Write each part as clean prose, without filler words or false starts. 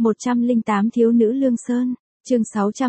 108 Thiếu nữ Lương Sơn, chương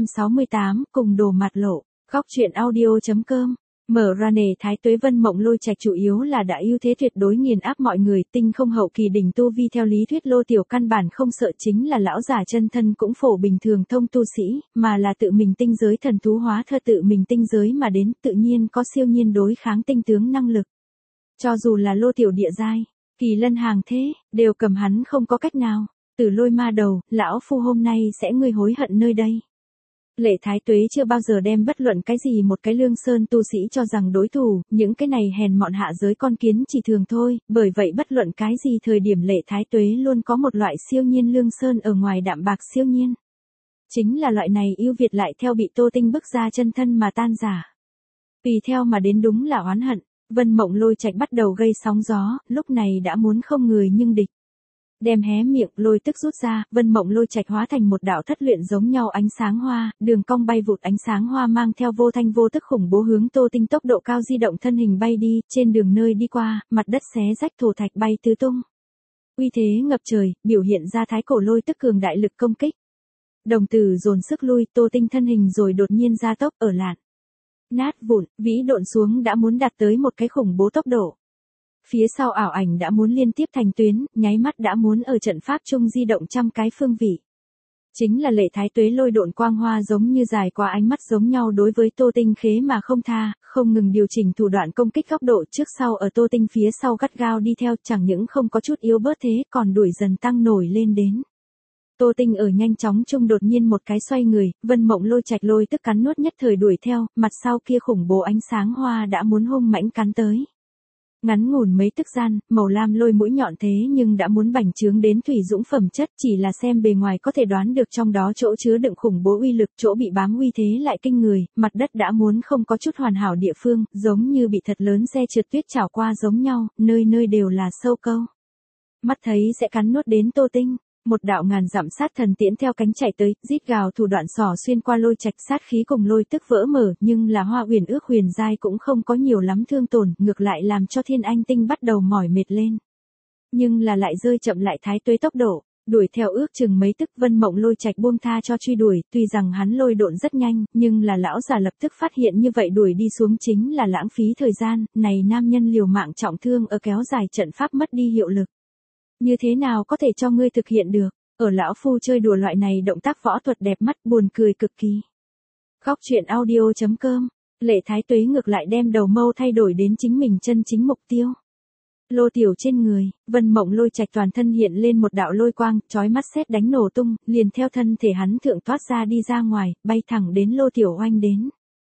668, cùng đồ mặt lộ, góc truyện audio.com. Mở ra nề Thái Tuế Vân Mộng Lôi Trạch chủ yếu là đã ưu thế tuyệt đối nghiền áp mọi người, tinh không hậu kỳ đỉnh tu vi theo lý thuyết Lô Tiểu căn bản không sợ chính là lão giả chân thân cũng phổ bình thường thông tu sĩ, mà là tự mình tinh giới thần thú hóa thơ tự mình tinh giới mà đến, tự nhiên có siêu nhiên đối kháng tinh tướng năng lực. Cho dù là Lô Tiểu địa giai, kỳ lân hàng thế, đều cầm hắn không có cách nào. Từ Lôi ma đầu, lão phu hôm nay sẽ ngươi hối hận nơi đây. Lệ Thái Tuế chưa bao giờ đem bất luận cái gì một cái Lương Sơn tu sĩ cho rằng đối thủ, những cái này hèn mọn hạ giới con kiến chỉ thường thôi, bởi vậy bất luận cái gì thời điểm Lệ Thái Tuế luôn có một loại siêu nhiên Lương Sơn ở ngoài đạm bạc siêu nhiên. Chính là loại này ưu việt lại theo bị Tô Tinh bức ra chân thân mà tan giả. Tùy theo mà đến đúng là oán hận, Vân Mộng Lôi Trạch bắt đầu gây sóng gió, lúc này đã muốn không người nhưng địch. Đem hé miệng lôi tức rút ra, Vân Mộng Lôi Trạch hóa thành một đạo thất luyện giống nhau ánh sáng hoa, đường cong bay vụt ánh sáng hoa mang theo vô thanh vô tức khủng bố hướng Tô Tinh tốc độ cao di động thân hình bay đi, trên đường nơi đi qua, mặt đất xé rách thổ thạch bay tứ tung. Uy thế ngập trời, biểu hiện ra thái cổ lôi tức cường đại lực công kích. Đồng tử dồn sức lui, Tô Tinh thân hình rồi đột nhiên gia tốc ở lạn. Nát vụn, vĩ độn xuống đã muốn đạt tới một cái khủng bố tốc độ. Phía sau ảo ảnh đã muốn liên tiếp thành tuyến, nháy mắt đã muốn ở trận pháp chung di động trăm cái phương vị. Chính là Lệ Thái Tuế lôi độn quang hoa giống như dài qua ánh mắt giống nhau đối với Tô Tinh khế mà không tha, không ngừng điều chỉnh thủ đoạn công kích góc độ trước sau ở Tô Tinh phía sau gắt gao đi theo, chẳng những không có chút yếu bớt thế còn đuổi dần tăng nổi lên đến. Tô Tinh ở nhanh chóng chung đột nhiên một cái xoay người, Vân Mộng Lôi Trạch lôi tức cắn nuốt nhất thời đuổi theo, mặt sau kia khủng bố ánh sáng hoa đã muốn hung mãnh cắn tới. Ngắn ngủn mấy tức gian, màu lam lôi mũi nhọn thế nhưng đã muốn bành trướng đến thủy dũng phẩm chất, chỉ là xem bề ngoài có thể đoán được trong đó chỗ chứa đựng khủng bố uy lực, chỗ bị bám uy thế lại kinh người, mặt đất đã muốn không có chút hoàn hảo địa phương, giống như bị thật lớn xe trượt tuyết chảo qua giống nhau, nơi nơi đều là sâu câu. Mắt thấy sẽ cắn nuốt đến Tô Tinh. Một đạo ngàn dặm sát thần tiễn theo cánh chạy tới, rít gào thủ đoạn xỏ xuyên qua Lôi Trạch, sát khí cùng lôi tức vỡ mở, nhưng là Hoa Uyển Ước huyền giai cũng không có nhiều lắm thương tổn, ngược lại làm cho Thiên Anh Tinh bắt đầu mỏi mệt lên. Nhưng là lại rơi chậm lại Thái Tuế tốc độ, đuổi theo ước chừng mấy tức. Vân Mộng Lôi Trạch buông tha cho truy đuổi, tuy rằng hắn lôi độn rất nhanh, nhưng là lão già lập tức phát hiện như vậy đuổi đi xuống chính là lãng phí thời gian, này nam nhân liều mạng trọng thương ở kéo dài trận pháp mất đi hiệu lực. Như thế nào có thể cho ngươi thực hiện được, ở lão phu chơi đùa loại này động tác võ thuật đẹp mắt buồn cười cực kỳ. Góc truyện audio.com, Lệ Thái Tuế ngược lại đem đầu mâu thay đổi đến chính mình chân chính mục tiêu. Lô Tiểu trên người, Vân Mộng Lôi Trạch toàn thân hiện lên một đạo lôi quang, chói mắt sét đánh nổ tung, liền theo thân thể hắn thượng thoát ra đi ra ngoài, bay thẳng đến Lô Tiểu oanh đến.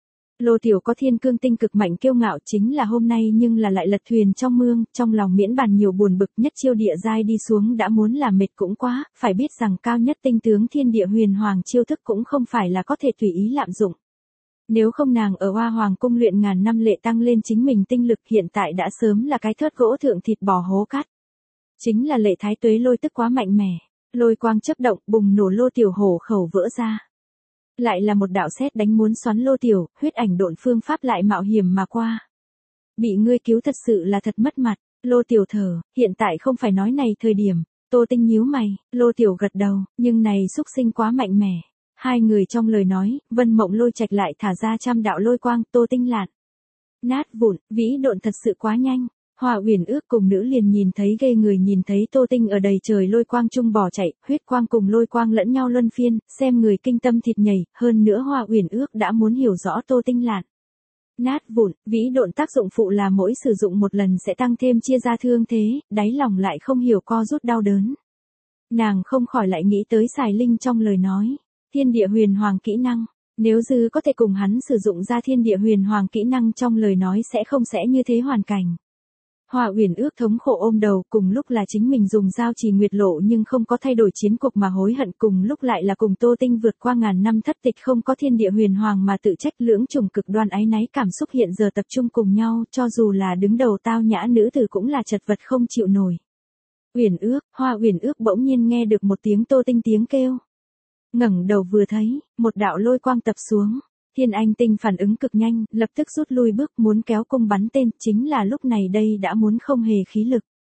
Lô Tiểu có thiên cương tinh cực mạnh kiêu ngạo chính là hôm nay nhưng là lại lật thuyền trong mương, trong lòng miễn bàn nhiều buồn bực, nhất chiêu địa giai đi xuống đã muốn là mệt cũng quá, phải biết rằng cao nhất tinh tướng thiên địa huyền hoàng chiêu thức cũng không phải là có thể tùy ý lạm dụng. Nếu không nàng ở Hoa Hoàng cung luyện ngàn năm lệ tăng lên chính mình tinh lực hiện tại đã sớm là cái thớt gỗ thượng thịt bò hố cát. Chính là Lệ Thái Tuế lôi tức quá mạnh mẽ, lôi quang chớp động bùng nổ Lô Tiểu hổ khẩu vỡ ra. Lại là một đạo sét đánh muốn xoắn Lô Tiểu, huyết ảnh độn phương pháp lại mạo hiểm mà qua. Bị ngươi cứu thật sự là thật mất mặt, Lô Tiểu thở, hiện tại không phải nói này thời điểm. Tô Tinh nhíu mày, Lô Tiểu gật đầu, nhưng này xúc sinh quá mạnh mẽ. Hai người trong lời nói, Vân Mộng Lôi Trạch lại thả ra trăm đạo lôi quang, Tô Tinh lạn. Nát vụn, vĩ độn thật sự quá nhanh. Hoa Uyển Ước cùng nữ liền nhìn thấy ghê người, nhìn thấy Tô Tinh ở đầy trời lôi quang trung bỏ chạy, huyết quang cùng lôi quang lẫn nhau luân phiên, xem người kinh tâm thịt nhảy, hơn nữa Hoa Uyển Ước đã muốn hiểu rõ Tô Tinh lạn. Nát vụn, vĩ độn tác dụng phụ là mỗi sử dụng một lần sẽ tăng thêm chia ra thương thế, đáy lòng lại không hiểu co rút đau đớn. Nàng không khỏi lại nghĩ tới Sài Linh trong lời nói, thiên địa huyền hoàng kỹ năng, nếu dư có thể cùng hắn sử dụng ra thiên địa huyền hoàng kỹ năng trong lời nói sẽ không sẽ như thế hoàn cảnh. Hoa Uyển Ước thống khổ ôm đầu, cùng lúc là chính mình dùng giao trì nguyệt lộ nhưng không có thay đổi chiến cục mà hối hận, cùng lúc lại là cùng Tô Tinh vượt qua ngàn năm thất tịch không có thiên địa huyền hoàng mà tự trách, lưỡng trùng cực đoan áy náy cảm xúc hiện giờ tập trung cùng nhau, cho dù là đứng đầu tao nhã nữ tử cũng là chật vật không chịu nổi. Uyển Ước, Hoa Uyển Ước bỗng nhiên nghe được một tiếng Tô Tinh tiếng kêu. Ngẩng đầu vừa thấy, một đạo lôi quang tập xuống. Thiên Anh Tinh phản ứng cực nhanh, lập tức rút lui bước muốn kéo cung bắn tên, chính là lúc này đây đã muốn không hề khí lực.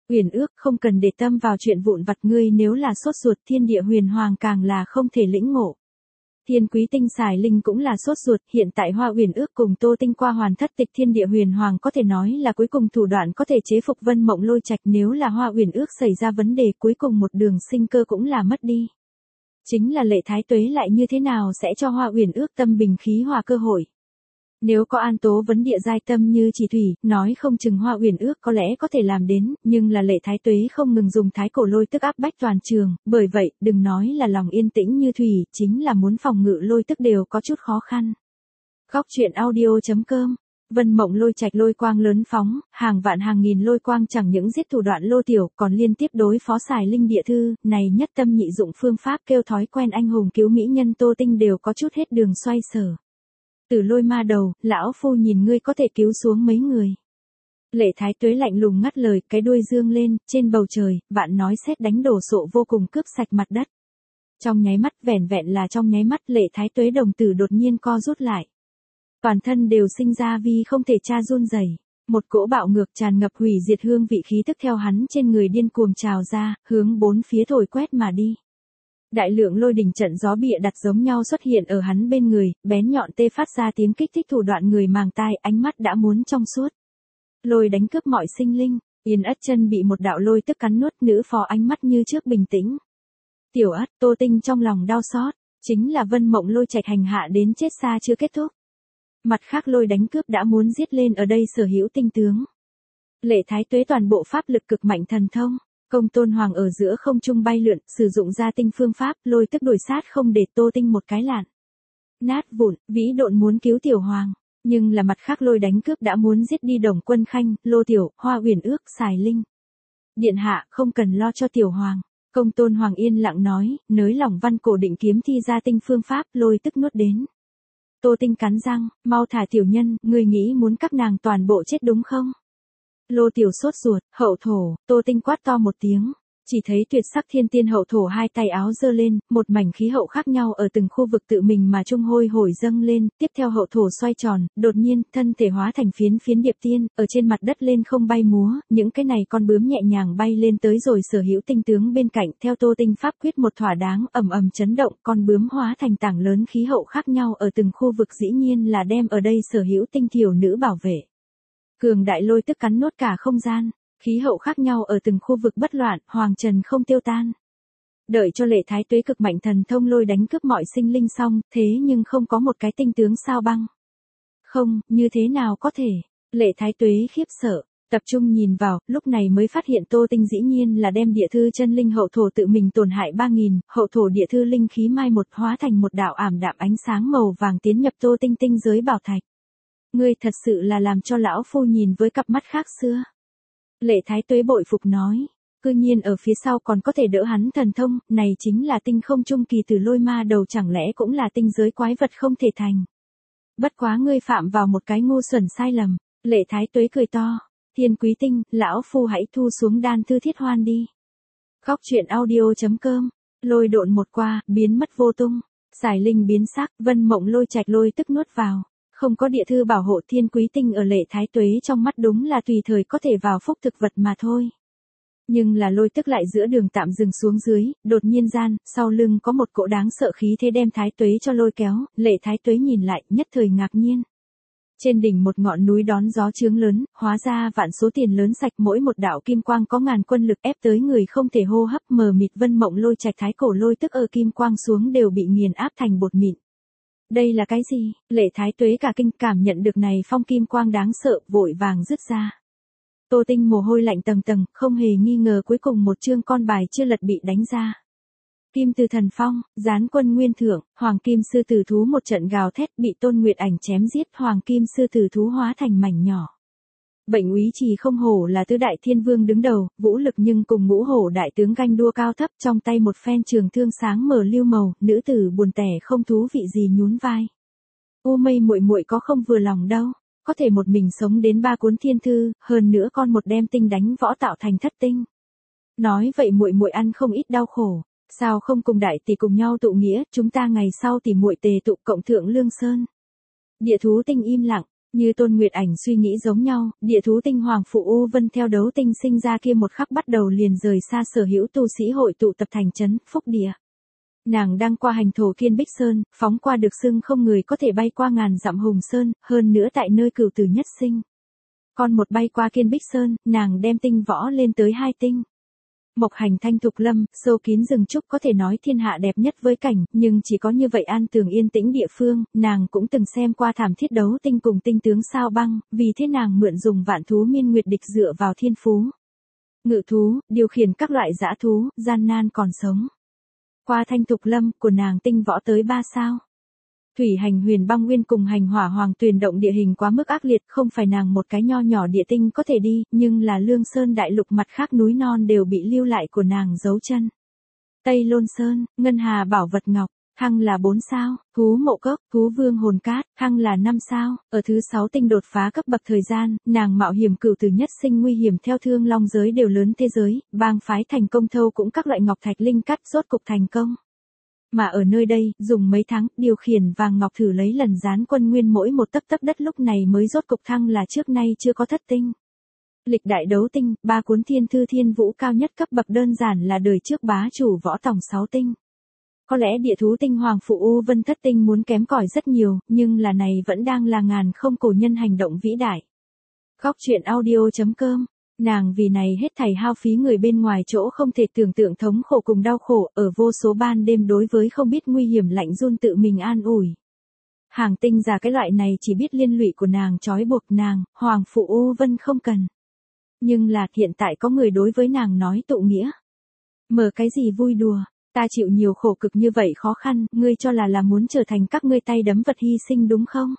Uyển ước không cần để tâm vào chuyện vụn vặt, ngươi nếu là sốt ruột thiên địa huyền hoàng càng là không thể lĩnh ngộ. Thiên Quý Tinh xài linh cũng là sốt ruột, hiện tại Hoa Uyển ước cùng Tô Tinh qua hoàn thất tịch thiên địa huyền hoàng có thể nói là cuối cùng thủ đoạn có thể chế phục Vân Mộng Lôi Trạch, nếu là Hoa Uyển ước xảy ra vấn đề cuối cùng một đường sinh cơ cũng là mất đi. Chính là Lệ Thái Tuế lại như thế nào sẽ cho Hoa Uyển ước tâm bình khí hòa cơ hội. Nếu có An Tố vấn địa giai tâm như chỉ thủy, nói không chừng Hoa Uyển ước có lẽ có thể làm đến, nhưng là Lệ Thái Tuế không ngừng dùng thái cổ lôi tức áp bách toàn trường, bởi vậy, đừng nói là lòng yên tĩnh như thủy, chính là muốn phòng ngự lôi tức đều có chút khó khăn. Góc truyện audio.com. Vân Mộng Lôi Trạch lôi quang lớn phóng, hàng vạn hàng nghìn lôi quang chẳng những giết thủ đoạn Lô Tiểu, còn liên tiếp đối phó xài linh địa thư, này nhất tâm nhị dụng phương pháp kêu thói quen anh hùng cứu mỹ nhân Tô Tinh đều có chút hết đường xoay sở. Từ Lôi Ma đầu, lão phu nhìn ngươi có thể cứu xuống mấy người. Lệ Thái Tuế lạnh lùng ngắt lời, cái đuôi dương lên, trên bầu trời, vạn nói sét đánh đổ sộ vô cùng cướp sạch mặt đất. Trong nháy mắt, vẻn vẹn là trong nháy mắt, Lệ Thái Tuế đồng tử đột nhiên co rút lại. Toàn thân đều sinh ra vi không thể tra run rẩy, một cỗ bạo ngược tràn ngập hủy diệt hương vị khí tức theo hắn trên người điên cuồng trào ra, hướng bốn phía thổi quét mà đi. Đại lượng lôi đỉnh trận gió bịa đặt giống nhau xuất hiện ở hắn bên người, bén nhọn tê phát ra tiếng kích thích thủ đoạn người màng tai, ánh mắt đã muốn trong suốt. Lôi đánh cướp mọi sinh linh, Yên Ất Chân bị một đạo lôi tức cắn nuốt, nữ phó ánh mắt như trước bình tĩnh. Tiểu Ất, Tô Tinh trong lòng đau xót, chính là Vân Mộng Lôi Trạch hành hạ đến chết xa chưa kết thúc. Mặt khác lôi đánh cướp đã muốn giết lên ở đây sở hữu tinh tướng. Lệ Thái Tuế toàn bộ pháp lực cực mạnh thần thông, Công Tôn Hoàng ở giữa không trung bay lượn, sử dụng ra tinh phương pháp, lôi tức đuổi sát không để Tô Tinh một cái lạn. Nát vụn, vĩ độn muốn cứu Tiểu Hoàng, nhưng là mặt khác lôi đánh cướp đã muốn giết đi Đồng Quân Khanh, Lô Tiểu, Hoa Uyển ước, xài linh. Điện hạ, không cần lo cho Tiểu Hoàng. Công Tôn Hoàng yên lặng nói, nới lỏng văn cổ định kiếm thi ra tinh phương pháp, lôi tức nuốt đến. Tô Tinh cắn răng, mau thả tiểu nhân, ngươi nghĩ muốn các nàng toàn bộ chết đúng không? Lô Tiểu sốt ruột, hậu thổ, Tô Tinh quát to một tiếng. Chỉ thấy tuyệt sắc thiên tiên hậu thổ hai tay áo giơ lên, một mảnh khí hậu khác nhau ở từng khu vực tự mình mà trung hôi hổi dâng lên, tiếp theo hậu thổ xoay tròn, đột nhiên, thân thể hóa thành phiến phiến điệp tiên, ở trên mặt đất lên không bay múa, những cái này con bướm nhẹ nhàng bay lên tới rồi sở hữu tinh tướng bên cạnh, theo Tô Tinh pháp quyết một thỏa đáng, ầm ầm chấn động, con bướm hóa thành tảng lớn khí hậu khác nhau ở từng khu vực, dĩ nhiên là đem ở đây sở hữu tinh thiểu nữ bảo vệ. Cường đại lôi tức cắn nuốt cả không gian. Khí hậu khác nhau ở từng khu vực bất loạn, hoàng trần không tiêu tan. Đợi cho Lệ Thái Tuế cực mạnh thần thông lôi đánh cướp mọi sinh linh xong, thế nhưng không có một cái tinh tướng sao băng. Không, như thế nào có thể? Lệ Thái Tuế khiếp sợ, tập trung nhìn vào, lúc này mới phát hiện Tô Tinh dĩ nhiên là đem địa thư chân linh hậu thổ tự mình tổn hại 3000, hậu thổ địa thư linh khí mai một hóa thành một đạo ảm đạm ánh sáng màu vàng tiến nhập Tô Tinh tinh giới bảo thạch. Ngươi thật sự là làm cho lão phu nhìn với cặp mắt khác xưa. Lệ Thái Tuế bội phục nói, cư nhiên ở phía sau còn có thể đỡ hắn thần thông, này chính là tinh không trung kỳ từ Lôi Ma đầu, chẳng lẽ cũng là tinh giới quái vật không thể thành. Bất quá ngươi phạm vào một cái ngu xuẩn sai lầm, Lệ Thái Tuế cười to, Thiên Quý Tinh, lão phu hãy thu xuống đan thư thiết hoan đi. Góc truyện audio.com, lôi độn một qua, biến mất vô tung, xài linh biến sắc, Vân Mộng Lôi Trạch lôi tức nuốt vào. Không có địa thư bảo hộ, Thiên Quý Tinh ở Lệ Thái Tuế trong mắt đúng là tùy thời có thể vào phúc thực vật mà thôi. Nhưng là lôi tức lại giữa đường tạm dừng xuống dưới, đột nhiên gian, sau lưng có một cỗ đáng sợ khí thế đem Thái Tuế cho lôi kéo, Lệ Thái Tuế nhìn lại, nhất thời ngạc nhiên. Trên đỉnh một ngọn núi đón gió chướng lớn, hóa ra vạn số tiền lớn sạch, mỗi một đạo kim quang có ngàn quân lực ép tới người không thể hô hấp, mờ mịt Vân Mộng Lôi Trạch thái cổ lôi tức ở kim quang xuống đều bị nghiền áp thành bột mịn. Đây là cái gì? Lệ Thái Tuế cả kinh, cảm nhận được này phong kim quang đáng sợ, vội vàng rứt ra. Tô Tinh mồ hôi lạnh tầng tầng, không hề nghi ngờ cuối cùng một chương con bài chưa lật bị đánh ra. Kim Từ Thần Phong, Gián Quân Nguyên Thượng, Hoàng Kim Sư Tử Thú một trận gào thét, bị Tôn Nguyệt Ảnh chém giết, Hoàng Kim Sư Tử Thú hóa thành mảnh nhỏ. Bệnh úy Trì không hổ là tứ đại thiên vương đứng đầu, vũ lực nhưng cùng ngũ hổ đại tướng ganh đua cao thấp, trong tay một phen trường thương sáng mở lưu màu, nữ tử buồn tẻ không thú vị gì nhún vai. U Mây muội muội có không vừa lòng đâu, có thể một mình sống đến 3 cuốn thiên thư, hơn nữa con một đem tinh đánh võ tạo thành thất tinh. Nói vậy muội muội ăn không ít đau khổ, sao không cùng đại tỷ cùng nhau tụ nghĩa, chúng ta ngày sau tỷ muội tề tụ cộng thượng Lương Sơn. Địa thú tinh im lặng. Như Tôn Nguyệt Ảnh suy nghĩ giống nhau, địa thú tinh Hoàng Phụ U Vân theo đấu tinh sinh ra kia một khắc bắt đầu liền rời xa sở hữu tu sĩ hội tụ tập thành trấn, Phúc Địa. Nàng đang qua hành thổ Kiên Bích Sơn, phóng qua được xưng không người có thể bay qua ngàn dặm Hùng Sơn, hơn nữa tại nơi cửu tử nhất sinh. Con một bay qua Kiên Bích Sơn, nàng đem tinh võ lên tới 2 tinh. Mộc hành thanh thục lâm, sâu kín rừng trúc có thể nói thiên hạ đẹp nhất với cảnh, nhưng chỉ có như vậy an tường yên tĩnh địa phương, nàng cũng từng xem qua thảm thiết đấu tinh cùng tinh tướng sao băng, vì thế nàng mượn dùng vạn thú miên nguyệt địch dựa vào thiên phú. Ngự thú, điều khiển các loại dã thú, gian nan còn sống. Qua thanh thục lâm, của nàng tinh võ tới 3 sao. Thủy hành huyền băng nguyên cùng hành hỏa hoàng tuyền động địa hình quá mức ác liệt, không phải nàng một cái nho nhỏ địa tinh có thể đi, nhưng là Lương Sơn đại lục mặt khác núi non đều bị lưu lại của nàng dấu chân. Tây Lôn Sơn, Ngân Hà bảo vật ngọc, Hăng là 4 sao, Thú mộ cốc, Thú vương hồn cát, Hăng là 5 sao, ở thứ 6 tinh đột phá cấp bậc thời gian, nàng mạo hiểm cửu tử nhất sinh nguy hiểm theo thương long giới đều lớn thế giới, bang phái thành công thâu cũng các loại ngọc thạch linh cắt rốt cục thành công. Mà ở nơi đây, dùng mấy tháng, điều khiển vàng ngọc thử lấy lần gián quân nguyên mỗi một tấc tấc đất lúc này mới rốt cục thăng là trước nay chưa có thất tinh. Lịch đại đấu tinh, 3 cuốn thiên thư thiên vũ cao nhất cấp bậc đơn giản là đời trước bá chủ võ tòng 6 tinh. Có lẽ địa thú tinh Hoàng Phụ U Vân thất tinh muốn kém cỏi rất nhiều, nhưng là này vẫn đang là ngàn không cổ nhân hành động vĩ đại. Góc truyện audio.com. Nàng vì này hết thảy hao phí người bên ngoài chỗ không thể tưởng tượng thống khổ cùng đau khổ, ở vô số ban đêm đối với không biết nguy hiểm lạnh run tự mình an ủi. Hàng tinh già cái loại này chỉ biết liên lụy của nàng trói buộc nàng, Hoàng Phụ U Vân không cần. Nhưng là hiện tại có người đối với nàng nói tụ nghĩa. Mở cái gì vui đùa, ta chịu nhiều khổ cực như vậy khó khăn, ngươi cho là muốn trở thành các ngươi tay đấm vật hy sinh đúng không?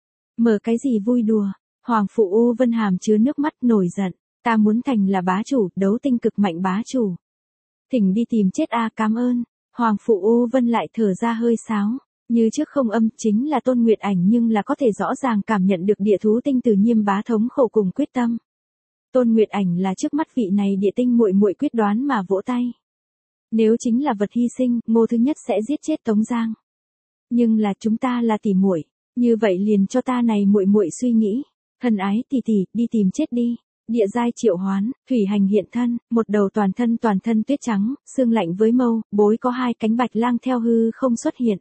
Mở cái gì vui đùa, Hoàng Phụ U Vân hàm chứa nước mắt nổi giận. Ta muốn thành là bá chủ, đấu tinh cực mạnh bá chủ. Thỉnh đi tìm chết a, cảm ơn. Hoàng Phụ U Vân lại thở ra hơi sáo. Như trước không âm, chính là Tôn Nguyệt Ảnh nhưng là có thể rõ ràng cảm nhận được địa thú tinh từ Nhiêm bá thống khổ cùng quyết tâm. Tôn Nguyệt Ảnh là trước mắt vị này địa tinh muội muội quyết đoán mà vỗ tay. Nếu chính là vật hy sinh, Ngô thứ nhất sẽ giết chết Tống Giang. Nhưng là chúng ta là tỷ muội, như vậy liền cho ta này muội muội suy nghĩ. Thân ái tỷ tỷ, đi tìm chết đi. Địa giai triệu hoán, thủy hành hiện thân, một đầu toàn thân tuyết trắng, xương lạnh với mâu, bối có 2 cánh bạch lang theo hư không xuất hiện.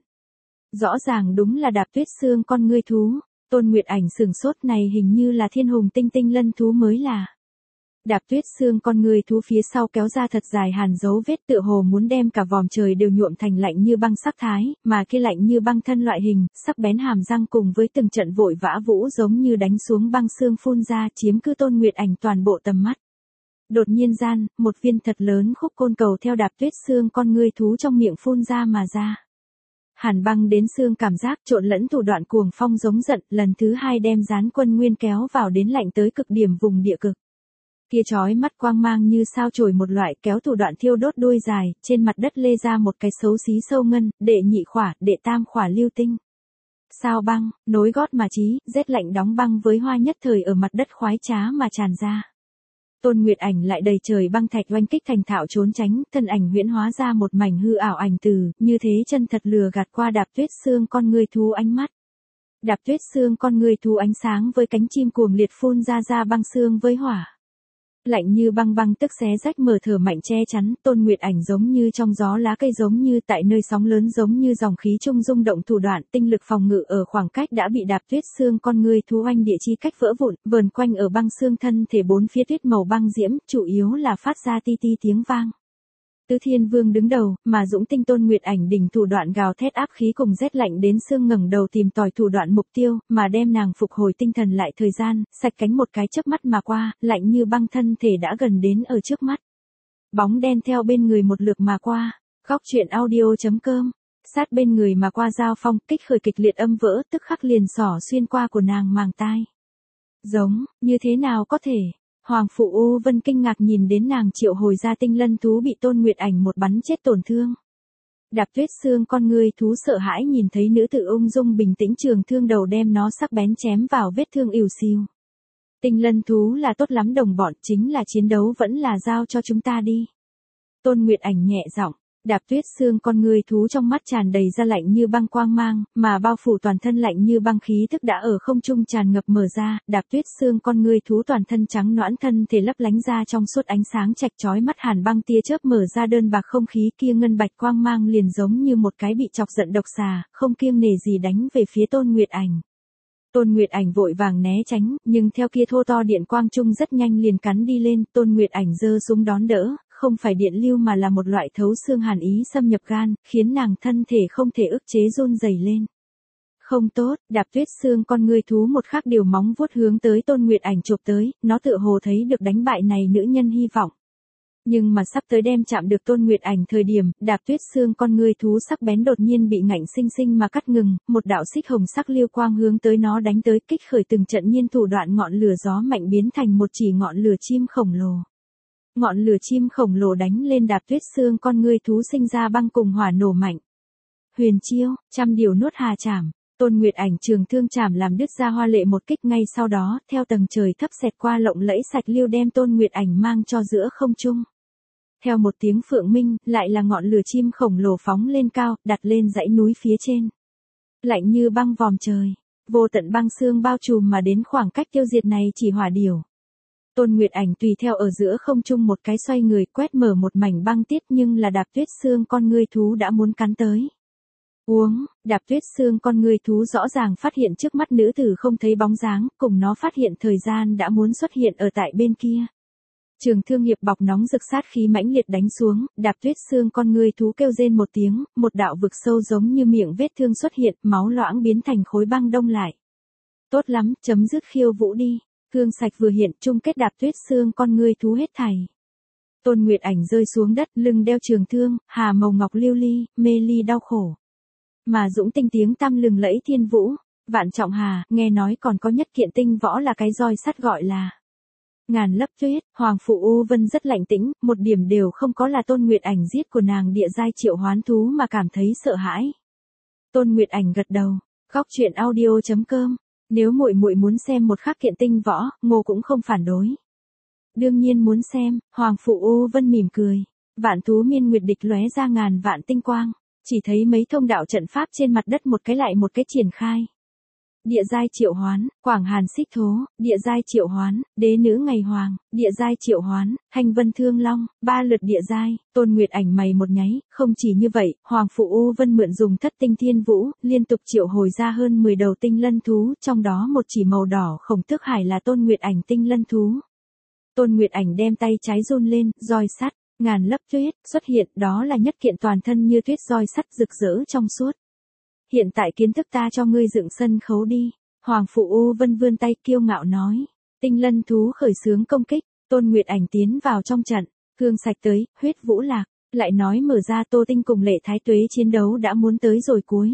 Rõ ràng đúng là đạp tuyết xương con ngươi thú, Tôn Nguyệt Ảnh sừng sốt này hình như là thiên hùng tinh tinh lân thú mới là. Đạp tuyết xương con người thú phía sau kéo ra thật dài hàn dấu vết tựa hồ muốn đem cả vòm trời đều nhuộm thành lạnh như băng sắc thái, mà kia lạnh như băng thân loại hình, sắc bén hàm răng cùng với từng trận vội vã vũ giống như đánh xuống băng xương phun ra chiếm cứ Tôn Nguyệt Ảnh toàn bộ tầm mắt. Đột nhiên gian, một viên thật lớn khúc côn cầu theo đạp tuyết xương con người thú trong miệng phun ra mà ra. Hàn băng đến xương cảm giác trộn lẫn thủ đoạn cuồng phong giống giận, lần thứ 2 đem gián quân nguyên kéo vào đến lạnh tới cực điểm vùng địa cực. Kia chói mắt quang mang như sao chổi một loại kéo thủ đoạn thiêu đốt đuôi dài, trên mặt đất lê ra một cái xấu xí sâu ngân, đệ nhị khỏa, đệ tam khỏa lưu tinh. Sao băng, nối gót mà chí, rét lạnh đóng băng với hoa nhất thời ở mặt đất khoái trá mà tràn ra. Tôn Nguyệt Ảnh lại đầy trời băng thạch oanh kích thành thạo trốn tránh, thân ảnh huyễn hóa ra một mảnh hư ảo ảnh từ, như thế chân thật lừa gạt qua đạp tuyết xương con người thú ánh mắt. Đạp tuyết xương con người thú ánh sáng với cánh chim cuồng liệt phun ra băng xương với hỏa. Lạnh như băng băng tức xé rách mở thở mạnh che chắn, Tôn Nguyệt Ảnh giống như trong gió lá cây giống như tại nơi sóng lớn giống như dòng khí trung rung động thủ đoạn, tinh lực phòng ngự ở khoảng cách đã bị đạp tuyết xương con người thú oanh địa chi cách vỡ vụn, vờn quanh ở băng xương thân thể 4 phía tuyết màu băng diễm, chủ yếu là phát ra ti ti tiếng vang. Tứ Thiên Vương đứng đầu, mà Dũng Tinh Tôn Nguyệt Ảnh đỉnh thủ đoạn gào thét áp khí cùng rét lạnh đến xương ngẩng đầu tìm tòi thủ đoạn mục tiêu, mà đem nàng phục hồi tinh thần lại thời gian, sạch cánh một cái chớp mắt mà qua, lạnh như băng thân thể đã gần đến ở trước mắt. Bóng đen theo bên người một lượt mà qua, góc truyện audio.com, sát bên người mà qua giao phong, kích khởi kịch liệt âm vỡ, tức khắc liền xỏ xuyên qua của nàng màng tai. Giống, như thế nào có thể? Hoàng Phụ U Vân kinh ngạc nhìn đến nàng triệu hồi ra tinh lân thú bị Tôn Nguyệt Ảnh một bắn chết tổn thương. Đạp tuyết xương con người thú sợ hãi nhìn thấy nữ tử ung dung bình tĩnh trường thương đầu đem nó sắc bén chém vào vết thương ỉu xìu. Tinh lân thú là tốt lắm đồng bọn, chính là chiến đấu vẫn là giao cho chúng ta đi. Tôn Nguyệt Ảnh nhẹ giọng, Đạp Tuyết Sương con người thú trong mắt tràn đầy ra lạnh như băng quang mang, mà bao phủ toàn thân lạnh như băng khí thức đã ở không trung tràn ngập mở ra, Đạp Tuyết Sương con người thú toàn thân trắng nõn thân thể lấp lánh ra trong suốt ánh sáng chạch chói mắt hàn băng tia chớp mở ra đơn bạc không khí kia ngân bạch quang mang liền giống như một cái bị chọc giận độc xà, không kiêng nể gì đánh về phía Tôn Nguyệt Ảnh. Tôn Nguyệt Ảnh vội vàng né tránh, nhưng theo kia thô to điện quang trung rất nhanh liền cắn đi lên, Tôn Nguyệt Ảnh giơ súng đón đỡ, không phải điện lưu mà là một loại thấu xương hàn ý xâm nhập gan, khiến nàng thân thể không thể ức chế run rẩy lên. Không tốt, Đạp Tuyết Sương con người thú một khắc điều móng vuốt hướng tới Tôn Nguyệt Ảnh chộp tới, nó tựa hồ thấy được đánh bại này nữ nhân hy vọng. Nhưng mà sắp tới đem chạm được Tôn Nguyệt Ảnh thời điểm, Đạp Tuyết Sương con người thú sắc bén đột nhiên bị ngạnh sinh sinh mà cắt ngừng, một đạo xích hồng sắc liêu quang hướng tới nó đánh tới, kích khởi từng trận nhiên thủ đoạn ngọn lửa gió mạnh biến thành một chỉ ngọn lửa chim khổng lồ. Ngọn lửa chim khổng lồ đánh lên Đạp Tuyết Sương con người thú sinh ra băng cùng hỏa nổ mạnh. Huyền chiêu, trăm điều nuốt hà chảm. Tôn Nguyệt Ảnh trường thương chảm làm đứt ra hoa lệ một kích ngay sau đó, theo tầng trời thấp xẹt qua lộng lẫy sạch liêu đem Tôn Nguyệt Ảnh mang cho giữa không trung. Theo một tiếng phượng minh, lại là ngọn lửa chim khổng lồ phóng lên cao, đặt lên dãy núi phía trên. Lạnh như băng vòm trời, vô tận băng xương bao trùm mà đến khoảng cách tiêu diệt này chỉ hỏa điểu. Tôn Nguyệt Ảnh tùy theo ở giữa không trung một cái xoay người quét mở một mảnh băng tiết nhưng là Đạp Tuyết Sương con người thú đã muốn cắn tới. Uống, Đạp Tuyết Sương con người thú rõ ràng phát hiện trước mắt nữ tử không thấy bóng dáng, cùng nó phát hiện thời gian đã muốn xuất hiện ở tại bên kia. Trường thương hiệp bọc nóng rực sát khí mãnh liệt đánh xuống, Đạp Tuyết Sương con người thú kêu rên một tiếng, một đạo vực sâu giống như miệng vết thương xuất hiện, máu loãng biến thành khối băng đông lại. Tốt lắm, chấm dứt khiêu vũ đi. Thương sạch vừa hiện, chung kết Đạp Tuyết Sương con người thú hết thảy. Tôn Nguyệt Ảnh rơi xuống đất, lưng đeo trường thương, hà màu ngọc lưu ly, mê ly đau khổ. Mà dũng tinh tiếng tăm lừng lẫy thiên vũ, vạn trọng hà, nghe nói còn có nhất kiện tinh võ là cái roi sắt gọi là ngàn lấp tuyết. Hoàng Phụ U Vân rất lạnh tĩnh, một điểm đều không có là Tôn Nguyệt Ảnh giết của nàng địa giai triệu hoán thú mà cảm thấy sợ hãi. Tôn Nguyệt Ảnh gật đầu, góc truyện audio.com, nếu muội muội muốn xem một khắc kiện tinh võ, Ngô cũng không phản đối. Đương nhiên muốn xem, Hoàng Phụ U Vân mỉm cười, vạn thú miên nguyệt địch lóe ra ngàn vạn tinh quang, chỉ thấy mấy thông đạo trận pháp trên mặt đất một cái lại một cái triển khai. Địa giai triệu hoán, Quảng Hàn Xích Thố, địa giai triệu hoán, Đế Nữ Ngày Hoàng, địa giai triệu hoán, Hành Vân Thương Long, 3 lượt địa giai. Tôn Nguyệt Ảnh mày một nháy, không chỉ như vậy, Hoàng Phụ U Vân mượn dùng Thất Tinh Thiên Vũ, liên tục triệu hồi ra hơn 10 đầu tinh lân thú, trong đó một chỉ màu đỏ khổng tước hải là Tôn Nguyệt Ảnh tinh lân thú. Tôn Nguyệt Ảnh đem tay trái run lên, roi sắt, ngàn lấp tuyết xuất hiện, đó là nhất kiện toàn thân như tuyết roi sắt rực rỡ trong suốt. Hiện tại kiến thức ta cho ngươi dựng sân khấu đi. Hoàng Phụ U Vân vươn tay kiêu ngạo nói. Tinh lân thú khởi xướng công kích, Tôn Nguyệt Ảnh tiến vào trong trận, thương sạch tới, huyết vũ lạc, lại nói mở ra Tô Tinh cùng Lệ Thái Tuế chiến đấu đã muốn tới rồi cuối.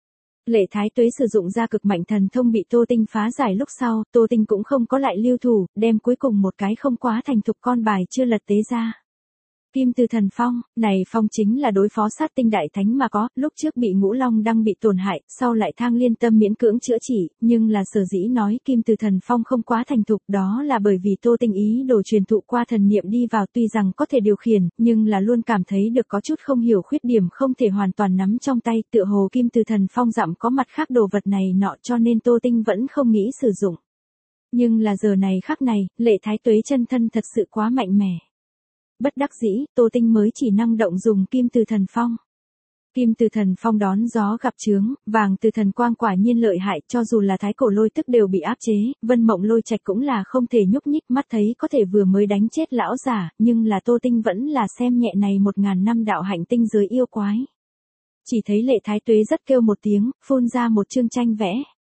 Lệ Thái Tuế sử dụng ra cực mạnh thần thông bị Tô Tinh phá giải lúc sau, Tô Tinh cũng không có lại lưu thủ, đem cuối cùng một cái không quá thành thục con bài chưa lật tế ra. Kim Từ Thần Phong, này phong chính là đối phó sát tinh đại thánh mà có, lúc trước bị Ngũ Long Đăng bị tổn hại, sau lại Thang Liên Tâm miễn cưỡng chữa trị, nhưng là sở dĩ nói Kim Từ Thần Phong không quá thành thục, đó là bởi vì Tô Tinh ý đồ truyền thụ qua thần niệm đi vào tuy rằng có thể điều khiển, nhưng là luôn cảm thấy được có chút không hiểu khuyết điểm không thể hoàn toàn nắm trong tay, tựa hồ Kim Từ Thần Phong dặm có mặt khác đồ vật này nọ cho nên Tô Tinh vẫn không nghĩ sử dụng. Nhưng là giờ này khắc này, Lệ Thái Tuế chân thân thật sự quá mạnh mẽ. Bất đắc dĩ, Tô Tinh mới chỉ năng động dùng Kim Từ Thần Phong. Kim Từ Thần Phong đón gió gặp chướng, Vàng Từ Thần Quang quả nhiên lợi hại, cho dù là Thái Cổ Lôi Tức đều bị áp chế, Vân Mộng Lôi Trạch cũng là không thể nhúc nhích, mắt thấy có thể vừa mới đánh chết lão giả, nhưng là Tô Tinh vẫn là xem nhẹ này 1000 năm đạo hạnh tinh giới yêu quái. Chỉ thấy Lệ Thái Tuế rất kêu một tiếng, phun ra một chương tranh vẽ.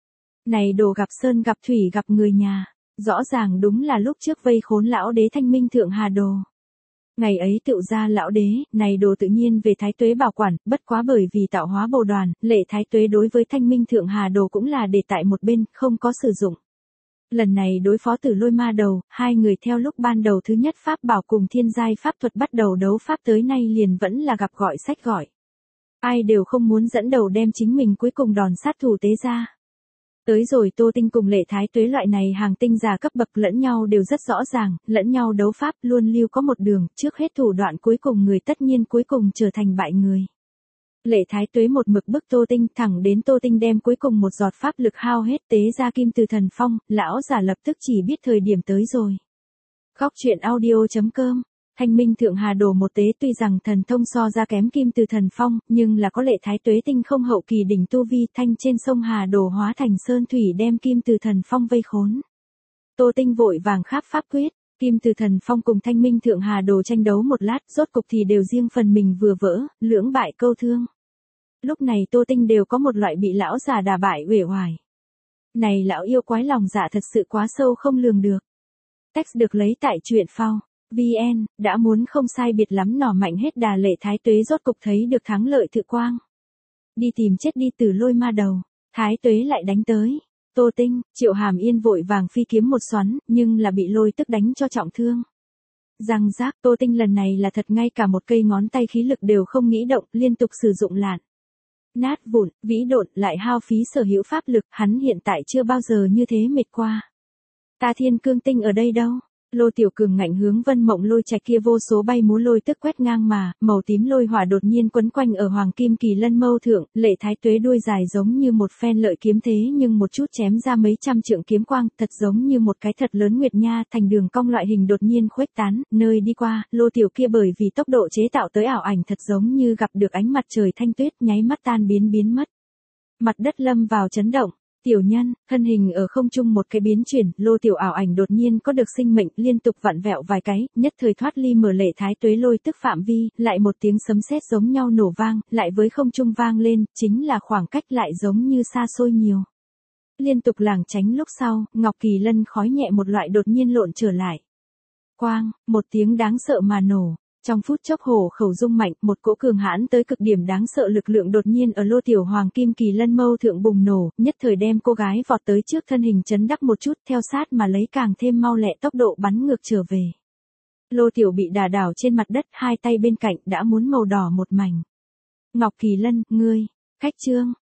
Này đồ gặp sơn gặp thủy gặp người nhà, rõ ràng đúng là lúc trước vây khốn lão đế Thanh Minh Thượng Hà Đồ. Ngày ấy tựu ra lão đế, này đồ tự nhiên về Thái Tuế bảo quản, bất quá bởi vì tạo hóa bồ đoàn, Lệ Thái Tuế đối với Thanh Minh Thượng Hà Đồ cũng là để tại một bên, không có sử dụng. Lần này đối phó Tử Lôi Ma Đầu, hai người theo lúc ban đầu thứ nhất pháp bảo cùng thiên giai pháp thuật bắt đầu đấu pháp tới nay liền vẫn là gặp gọi sách gọi. Ai đều không muốn dẫn đầu đem chính mình cuối cùng đòn sát thủ tế ra. Tới rồi Tô Tinh cùng Lệ Thái Tuế loại này hàng tinh già cấp bậc lẫn nhau đều rất rõ ràng, lẫn nhau đấu pháp luôn lưu có một đường, trước hết thủ đoạn cuối cùng người tất nhiên cuối cùng trở thành bại người. Lệ Thái Tuế một mực bức Tô Tinh thẳng đến Tô Tinh đem cuối cùng một giọt pháp lực hao hết tế ra kim từ thần phong, lão giả lập tức chỉ biết thời điểm tới rồi. Góc truyện audio.com Thanh Minh Thượng Hà Đồ một tế tuy rằng thần thông so ra kém kim từ thần phong, nhưng là có Lệ Thái Tuế tinh không hậu kỳ đỉnh tu vi thanh trên sông Hà Đồ hóa thành sơn thủy đem kim từ thần phong vây khốn. Tô Tinh vội vàng kháp pháp quyết, kim từ thần phong cùng Thanh Minh Thượng Hà Đồ tranh đấu một lát, rốt cục thì đều riêng phần mình vừa vỡ, lưỡng bại câu thương. Lúc này Tô Tinh đều có một loại bị lão già đả bại uể oải. Này lão yêu quái lòng dạ thật sự quá sâu không lường được. Text được lấy tại truyện phao. VN, đã muốn không sai biệt lắm nỏ mạnh hết đà Lệ Thái Tuế rốt cục thấy được thắng lợi thự quang. Đi tìm chết đi Tử Lôi ma đầu, Thái Tuế lại đánh tới. Tô Tinh, Triệu Hàm Yên vội vàng phi kiếm một xoắn, nhưng là bị lôi tức đánh cho trọng thương. Răng rác, Tô Tinh lần này là thật ngay cả một cây ngón tay khí lực đều không nghĩ động, liên tục sử dụng lạn. Nát vụn, vĩ độn lại hao phí sở hữu pháp lực, hắn hiện tại chưa bao giờ như thế mệt qua. Ta Thiên Cương Tinh ở đây đâu? Lô Tiểu Cường ngạnh hướng Vân Mộng Lôi Trạch kia vô số bay múa lôi tức quét ngang mà, màu tím lôi hỏa đột nhiên quấn quanh ở Hoàng Kim Kỳ Lân mâu thượng, Lệ Thái Tuế đuôi dài giống như một phen lợi kiếm thế nhưng một chút chém ra mấy trăm trượng kiếm quang, thật giống như một cái thật lớn nguyệt nha thành đường cong loại hình đột nhiên khuếch tán, nơi đi qua, Lô Tiểu kia bởi vì tốc độ chế tạo tới ảo ảnh thật giống như gặp được ánh mặt trời thanh tuyết nháy mắt tan biến mất. Mặt đất lâm vào chấn động. Tiểu nhân, thân hình ở không trung một cái biến chuyển, Lô Tiểu ảo ảnh đột nhiên có được sinh mệnh, liên tục vặn vẹo vài cái, nhất thời thoát ly mở Lệ Thái Tuế lôi tức phạm vi, lại một tiếng sấm sét giống nhau nổ vang, lại với không trung vang lên, chính là khoảng cách lại giống như xa xôi nhiều. Liên tục lảng tránh lúc sau, Ngọc Kỳ Lân khói nhẹ một loại đột nhiên lộn trở lại. Quang, một tiếng đáng sợ mà nổ. Trong phút chốc hổ khẩu rung mạnh, một cỗ cường hãn tới cực điểm đáng sợ lực lượng đột nhiên ở Lô Tiểu Hoàng Kim Kỳ Lân mâu thượng bùng nổ, nhất thời đem cô gái vọt tới trước thân hình chấn đắc một chút, theo sát mà lấy càng thêm mau lẹ tốc độ bắn ngược trở về. Lô Tiểu bị đả đảo trên mặt đất, hai tay bên cạnh đã muốn màu đỏ một mảnh. Ngọc Kỳ Lân, ngươi, khách trương,